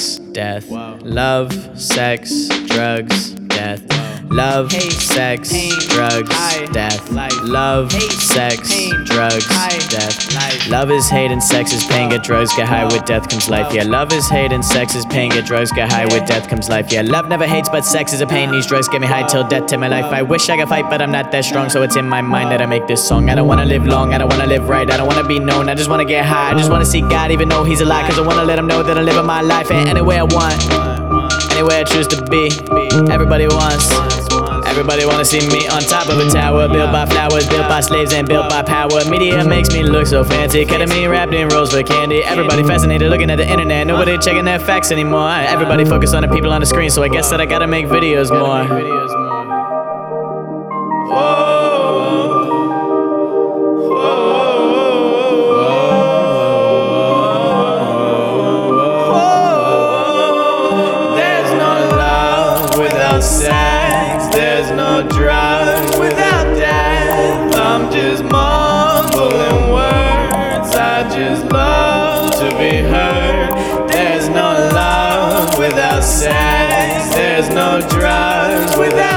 drugs, death. Love, sex, drugs, death. Love, sex, drugs, death. Love, sex, drugs, death. Love is hate and sex is pain. Get drugs, get high, with death comes life. Yeah, love is hate and sex is pain. Get drugs, get high, with death comes life. Yeah, love never hates, but sex is a pain. These drugs get me high till death, take my life. I wish I could fight, but I'm not that strong, so it's in my mind that I make this song. I don't wanna live long, I don't wanna live right, I don't wanna be known, I just wanna get high. I just wanna see God even though he's alive, cause I wanna let him know that I'm living my life. And any way I want, anywhere I choose to be. Everybody wants, everybody wanna see me on top of a tower, built by flowers, built by slaves and built by power. Media makes me look so fancy, ketamine wrapped in rolls for candy. Everybody fascinated looking at the internet, nobody checking their facts anymore. Everybody focused on the people on the screen, so I guess that I gotta make videos more. There's no love without sex, there's no drugs without death. I'm just mumbling words, I just love to be heard. There's no love without sex, there's no drugs without